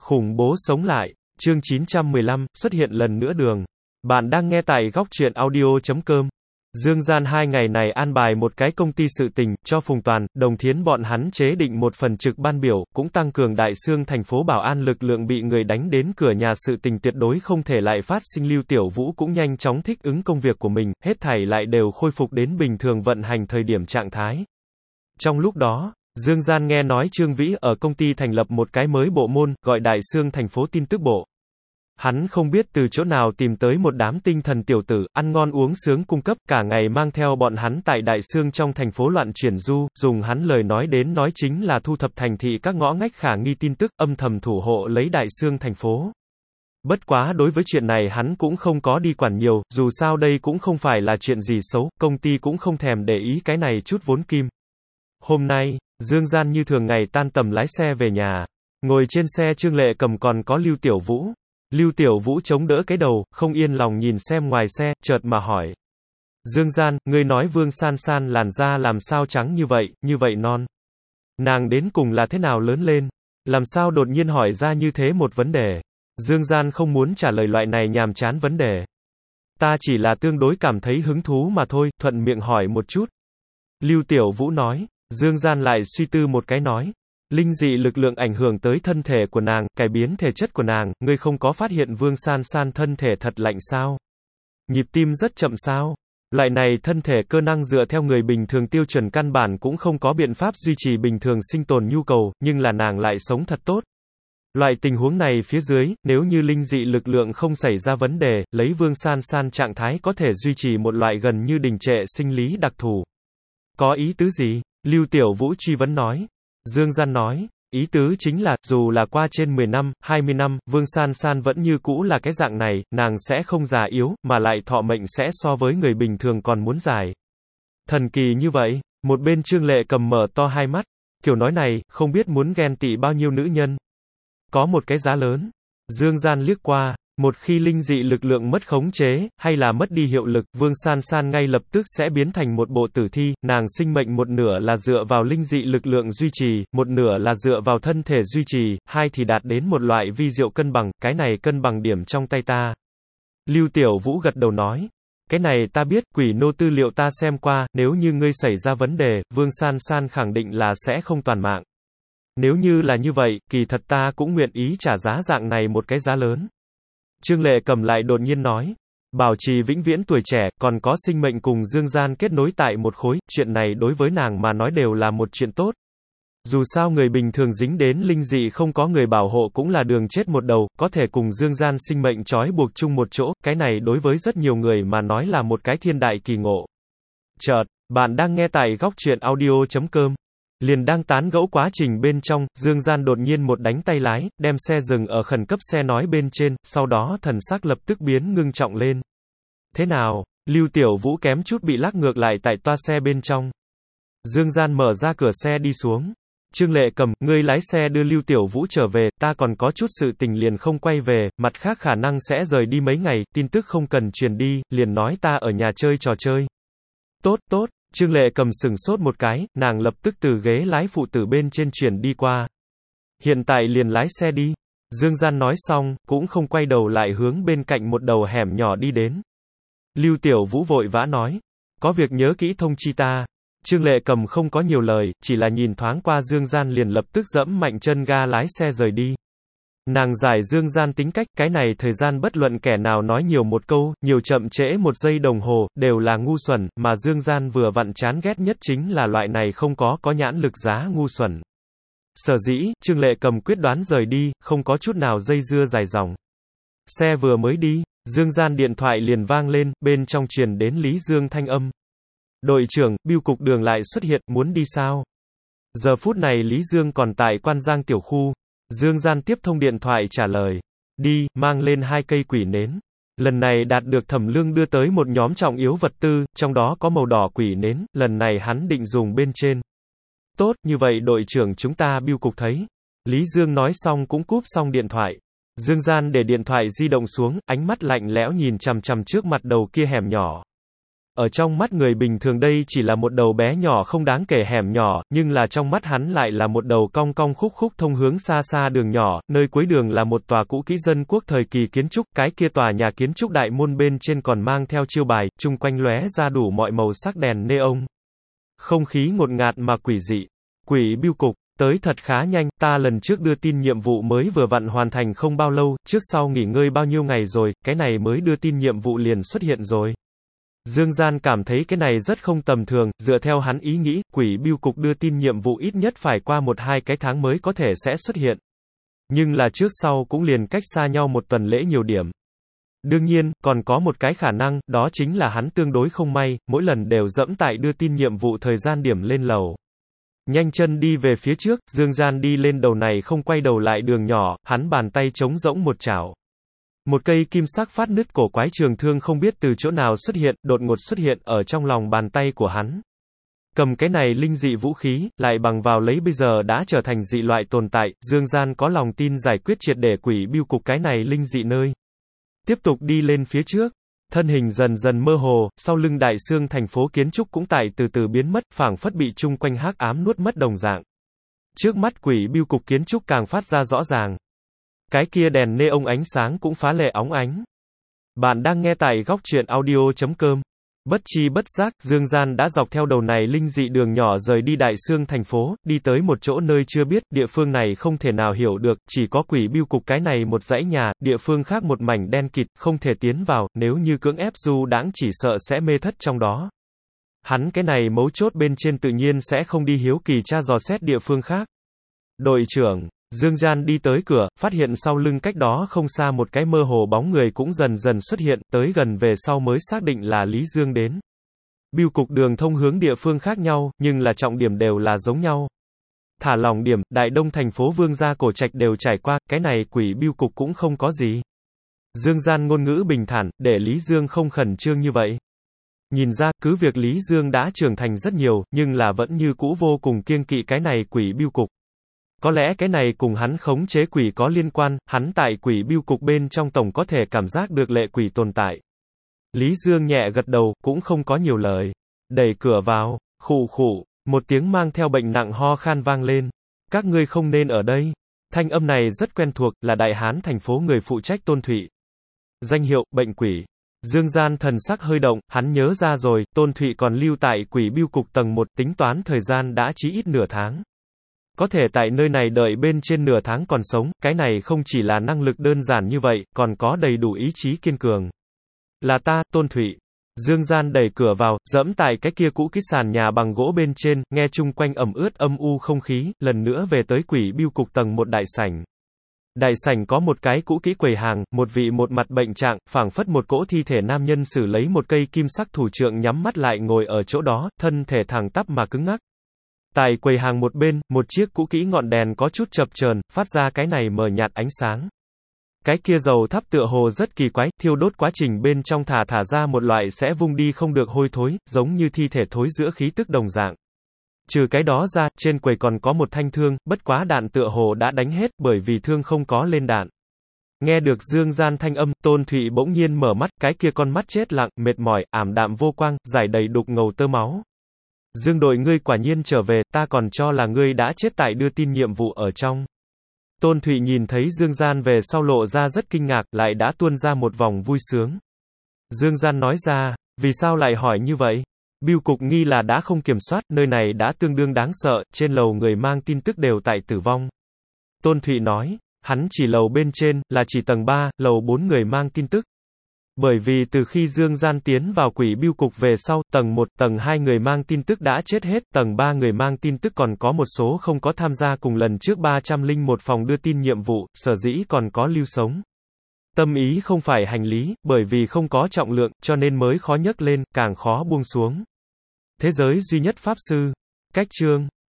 Khủng bố sống lại, chương 915, xuất hiện lần nữa đường. Bạn đang nghe tại góc truyện audio.com. Dương Gian 2 ngày này an bài một cái công ty sự tình, cho Phùng Toàn, Đồng Thiến bọn hắn chế định một phần trực ban biểu, cũng tăng cường đại xương thành phố bảo an lực lượng bị người đánh đến cửa nhà sự tình tuyệt đối không thể lại phát sinh. Lưu Tiểu Vũ cũng nhanh chóng thích ứng công việc của mình, hết thảy lại đều khôi phục đến bình thường vận hành thời điểm trạng thái. Trong lúc đó, Dương Gian nghe nói Trương Vĩ ở công ty thành lập một cái mới bộ môn, gọi Đại Xương thành phố tin tức bộ. Hắn không biết từ chỗ nào tìm tới một đám tinh thần tiểu tử, ăn ngon uống sướng cung cấp, cả ngày mang theo bọn hắn tại Đại Xương trong thành phố loạn chuyển du, dùng hắn lời nói đến nói chính là thu thập thành thị các ngõ ngách khả nghi tin tức, âm thầm thủ hộ lấy Đại Xương thành phố. Bất quá đối với chuyện này hắn cũng không có đi quản nhiều, dù sao đây cũng không phải là chuyện gì xấu, công ty cũng không thèm để ý cái này chút vốn kim. Hôm nay, Dương Gian như thường ngày tan tầm lái xe về nhà. Ngồi trên xe Trương Lệ Cầm còn có Lưu Tiểu Vũ. Lưu Tiểu Vũ chống đỡ cái đầu, không yên lòng nhìn xem ngoài xe, chợt mà hỏi. Dương Gian, ngươi nói Vương San San làn da làm sao trắng như vậy non. Nàng đến cùng là thế nào lớn lên? Làm sao đột nhiên hỏi ra như thế một vấn đề? Dương Gian không muốn trả lời loại này nhàm chán vấn đề. Ta chỉ là tương đối cảm thấy hứng thú mà thôi, thuận miệng hỏi một chút. Lưu Tiểu Vũ nói. Dương Gian lại suy tư một cái nói. Linh dị lực lượng ảnh hưởng tới thân thể của nàng, cải biến thể chất của nàng, ngươi không có phát hiện Vương San San thân thể thật lạnh sao? Nhịp tim rất chậm sao? Loại này thân thể cơ năng dựa theo người bình thường tiêu chuẩn căn bản cũng không có biện pháp duy trì bình thường sinh tồn nhu cầu, nhưng là nàng lại sống thật tốt. Loại tình huống này phía dưới, nếu như linh dị lực lượng không xảy ra vấn đề, lấy Vương San San trạng thái có thể duy trì một loại gần như đình trệ sinh lý đặc thù. Có ý tứ gì? Lưu Tiểu Vũ truy vấn nói. Dương Gian nói, ý tứ chính là, dù là qua trên 10 năm, 20 năm, Vương San San vẫn như cũ là cái dạng này, nàng sẽ không già yếu, mà lại thọ mệnh sẽ so với người bình thường còn muốn dài. Thần kỳ như vậy, một bên Trương Lệ Cầm mở to hai mắt, kiểu nói này, không biết muốn ghen tị bao nhiêu nữ nhân. Có một cái giá lớn. Dương Gian liếc qua. Một khi linh dị lực lượng mất khống chế, hay là mất đi hiệu lực, Vương San San ngay lập tức sẽ biến thành một bộ tử thi, nàng sinh mệnh một nửa là dựa vào linh dị lực lượng duy trì, một nửa là dựa vào thân thể duy trì, hai thì đạt đến một loại vi diệu cân bằng, cái này cân bằng điểm trong tay ta. Lưu Tiểu Vũ gật đầu nói, cái này ta biết, quỷ nô tư liệu ta xem qua, nếu như ngươi xảy ra vấn đề, Vương San San khẳng định là sẽ không toàn mạng. Nếu như là như vậy, kỳ thật ta cũng nguyện ý trả giá dạng này một cái giá lớn. Trương Lệ Cầm lại đột nhiên nói, bảo trì vĩnh viễn tuổi trẻ, còn có sinh mệnh cùng Dương Gian kết nối tại một khối, chuyện này đối với nàng mà nói đều là một chuyện tốt. Dù sao người bình thường dính đến linh dị không có người bảo hộ cũng là đường chết một đầu, có thể cùng Dương Gian sinh mệnh trói buộc chung một chỗ, cái này đối với rất nhiều người mà nói là một cái thiên đại kỳ ngộ. Chợt, bạn đang nghe tại góc truyện audio.com. Liền đang tán gẫu quá trình bên trong, Dương Gian đột nhiên một đánh tay lái, đem xe dừng ở khẩn cấp xe nói bên trên, sau đó thần sắc lập tức biến ngưng trọng lên. Thế nào? Lưu Tiểu Vũ kém chút bị lắc ngược lại tại toa xe bên trong. Dương Gian mở ra cửa xe đi xuống. Trương Lệ Cầm, ngươi lái xe đưa Lưu Tiểu Vũ trở về, ta còn có chút sự tình liền không quay về, mặt khác khả năng sẽ rời đi mấy ngày, tin tức không cần truyền đi, liền nói ta ở nhà chơi trò chơi. Tốt, tốt. Trương Lệ Cầm sừng sốt một cái, nàng lập tức từ ghế lái phụ tử bên trên chuyển đi qua. Hiện tại liền lái xe đi. Dương Gian nói xong, cũng không quay đầu lại hướng bên cạnh một đầu hẻm nhỏ đi đến. Lưu Tiểu Vũ vội vã nói. Có việc nhớ kỹ thông chi ta. Trương Lệ Cầm không có nhiều lời, chỉ là nhìn thoáng qua Dương Gian liền lập tức dẫm mạnh chân ga lái xe rời đi. Nàng giải Dương Gian tính cách, cái này thời gian bất luận kẻ nào nói nhiều một câu, nhiều chậm trễ một giây đồng hồ, đều là ngu xuẩn, mà Dương Gian vừa vặn chán ghét nhất chính là loại này không có nhãn lực giá ngu xuẩn. Sở dĩ, Trương Lệ Cầm quyết đoán rời đi, không có chút nào dây dưa dài dòng. Xe vừa mới đi, Dương Gian điện thoại liền vang lên, bên trong truyền đến Lý Dương thanh âm. Đội trưởng, bưu cục đường lại xuất hiện, muốn đi sao? Giờ phút này Lý Dương còn tại Quan Giang tiểu khu. Dương Gian tiếp thông điện thoại trả lời. Đi, mang lên 2 cây quỷ nến. Lần này đạt được Thẩm Lương đưa tới một nhóm trọng yếu vật tư, trong đó có màu đỏ quỷ nến, lần này hắn định dùng bên trên. Tốt, như vậy đội trưởng chúng ta bưu cục thấy. Lý Dương nói xong cũng cúp xong điện thoại. Dương Gian để điện thoại di động xuống, ánh mắt lạnh lẽo nhìn chằm chằm trước mặt đầu kia hẻm nhỏ. Ở trong mắt người bình thường đây chỉ là một đầu bé nhỏ không đáng kể hẻm nhỏ, nhưng là trong mắt hắn lại là một đầu cong cong khúc khúc thông hướng xa xa đường nhỏ, nơi cuối đường là một tòa cũ kỹ dân quốc thời kỳ kiến trúc, cái kia tòa nhà kiến trúc đại môn bên trên còn mang theo chiêu bài, chung quanh lóe ra đủ mọi màu sắc đèn neon. Không khí ngột ngạt mà quỷ dị. Quỷ bưu cục, tới thật khá nhanh, ta lần trước đưa tin nhiệm vụ mới vừa vặn hoàn thành không bao lâu, trước sau nghỉ ngơi bao nhiêu ngày rồi, cái này mới đưa tin nhiệm vụ liền xuất hiện rồi. Dương Gian cảm thấy cái này rất không tầm thường, dựa theo hắn ý nghĩ, quỷ bưu cục đưa tin nhiệm vụ ít nhất phải qua 1-2 cái tháng mới có thể sẽ xuất hiện. Nhưng là trước sau cũng liền cách xa nhau một tuần lễ nhiều điểm. Đương nhiên, còn có một cái khả năng, đó chính là hắn tương đối không may, mỗi lần đều dẫm tại đưa tin nhiệm vụ thời gian điểm lên lầu. Nhanh chân đi về phía trước, Dương Gian đi lên đầu này không quay đầu lại đường nhỏ, hắn bàn tay trống rỗng một chảo. Một cây kim sắc phát nứt cổ quái trường thương không biết từ chỗ nào xuất hiện, đột ngột xuất hiện ở trong lòng bàn tay của hắn. Cầm cái này linh dị vũ khí, lại bằng vào lấy bây giờ đã trở thành dị loại tồn tại, Dương Gian có lòng tin giải quyết triệt để quỷ bưu cục cái này linh dị nơi. Tiếp tục đi lên phía trước, thân hình dần dần mơ hồ, sau lưng đại xương thành phố kiến trúc cũng tại từ từ biến mất, phảng phất bị chung quanh hắc ám nuốt mất đồng dạng. Trước mắt quỷ bưu cục kiến trúc càng phát ra rõ ràng. Cái kia đèn neon ánh sáng cũng phá lệ óng ánh. Bạn đang nghe tại góc truyện audio.com. Bất chi bất giác, Dương Gian đã dọc theo đầu này linh dị đường nhỏ rời đi đại xương thành phố, đi tới một chỗ nơi chưa biết, địa phương này không thể nào hiểu được, chỉ có quỷ bưu cục cái này một dãy nhà, địa phương khác một mảnh đen kịt, không thể tiến vào, nếu như cưỡng ép du đãng chỉ sợ sẽ mê thất trong đó. Hắn cái này mấu chốt bên trên tự nhiên sẽ không đi hiếu kỳ tra dò xét địa phương khác. Đội trưởng, Dương Gian đi tới cửa, phát hiện sau lưng cách đó không xa một cái mơ hồ bóng người cũng dần dần xuất hiện, tới gần về sau mới xác định là Lý Dương đến. Bưu cục đường thông hướng địa phương khác nhau, nhưng là trọng điểm đều là giống nhau. Thả lỏng điểm, Đại Đông thành phố Vương gia Cổ Trạch đều trải qua, cái này quỷ bưu cục cũng không có gì. Dương Gian ngôn ngữ bình thản, để Lý Dương không khẩn trương như vậy. Nhìn ra, cứ việc Lý Dương đã trưởng thành rất nhiều, nhưng là vẫn như cũ vô cùng kiêng kỵ cái này quỷ bưu cục. Có lẽ cái này cùng hắn khống chế quỷ có liên quan, hắn tại quỷ bưu cục bên trong tổng có thể cảm giác được lệ quỷ tồn tại. Lý Dương nhẹ gật đầu, cũng không có nhiều lời. Đẩy cửa vào, khụ khụ, một tiếng mang theo bệnh nặng ho khan vang lên. Các ngươi không nên ở đây. Thanh âm này rất quen thuộc, là Đại Hán thành phố người phụ trách Tôn Thụy. Danh hiệu, bệnh quỷ. Dương Gian thần sắc hơi động, hắn nhớ ra rồi, Tôn Thụy còn lưu tại quỷ bưu cục tầng 1, tính toán thời gian đã chí ít nửa tháng. Có thể tại nơi này đợi bên trên nửa tháng còn sống, cái này không chỉ là năng lực đơn giản như vậy, còn có đầy đủ ý chí kiên cường. Là ta, Tôn Thụy. Dương Gian đẩy cửa vào, dẫm tại cái kia cũ kỹ sàn nhà bằng gỗ bên trên, nghe chung quanh ẩm ướt âm u không khí, lần nữa về tới quỷ bưu cục tầng 1 đại sảnh. Đại sảnh có một cái cũ kỹ quầy hàng, một vị một mặt bệnh trạng, phảng phất một cỗ thi thể nam nhân xử lấy một cây kim sắc thủ trượng nhắm mắt lại ngồi ở chỗ đó, thân thể thẳng tắp mà cứng ngắc. Tại quầy hàng một bên, một chiếc cũ kỹ ngọn đèn có chút chập chờn, phát ra cái này mờ nhạt ánh sáng. Cái kia dầu thắp tựa hồ rất kỳ quái, thiêu đốt quá trình bên trong thả ra một loại sẽ vung đi không được hôi thối, giống như thi thể thối giữa khí tức đồng dạng. Trừ cái đó ra, trên quầy còn có một thanh thương, bất quá đạn tựa hồ đã đánh hết, bởi vì thương không có lên đạn. Nghe được Dương Gian thanh âm, Tôn Thụy bỗng nhiên mở mắt, cái kia con mắt chết lặng, mệt mỏi, ảm đạm vô quang, giải đầy đục ngầu tơ máu. Dương đội ngươi quả nhiên trở về, ta còn cho là ngươi đã chết tại đưa tin nhiệm vụ ở trong. Tôn Thụy nhìn thấy Dương Gian về sau lộ ra rất kinh ngạc, lại đã tuôn ra một vòng vui sướng. Dương Gian nói ra, vì sao lại hỏi như vậy? Bưu cục nghi là đã không kiểm soát, nơi này đã tương đương đáng sợ, trên lầu người mang tin tức đều tại tử vong. Tôn Thụy nói, hắn chỉ lầu bên trên, là chỉ tầng 3, lầu 4 người mang tin tức. Bởi vì từ khi Dương Gian tiến vào quỷ bưu cục về sau, tầng 1, tầng 2 người mang tin tức đã chết hết, tầng 3 người mang tin tức còn có một số không có tham gia cùng lần trước 301 phòng đưa tin nhiệm vụ, sở dĩ còn có lưu sống. Tâm ý không phải hành lý, bởi vì không có trọng lượng, cho nên mới khó nhấc lên, càng khó buông xuống. Thế giới duy nhất pháp sư. Cách chương.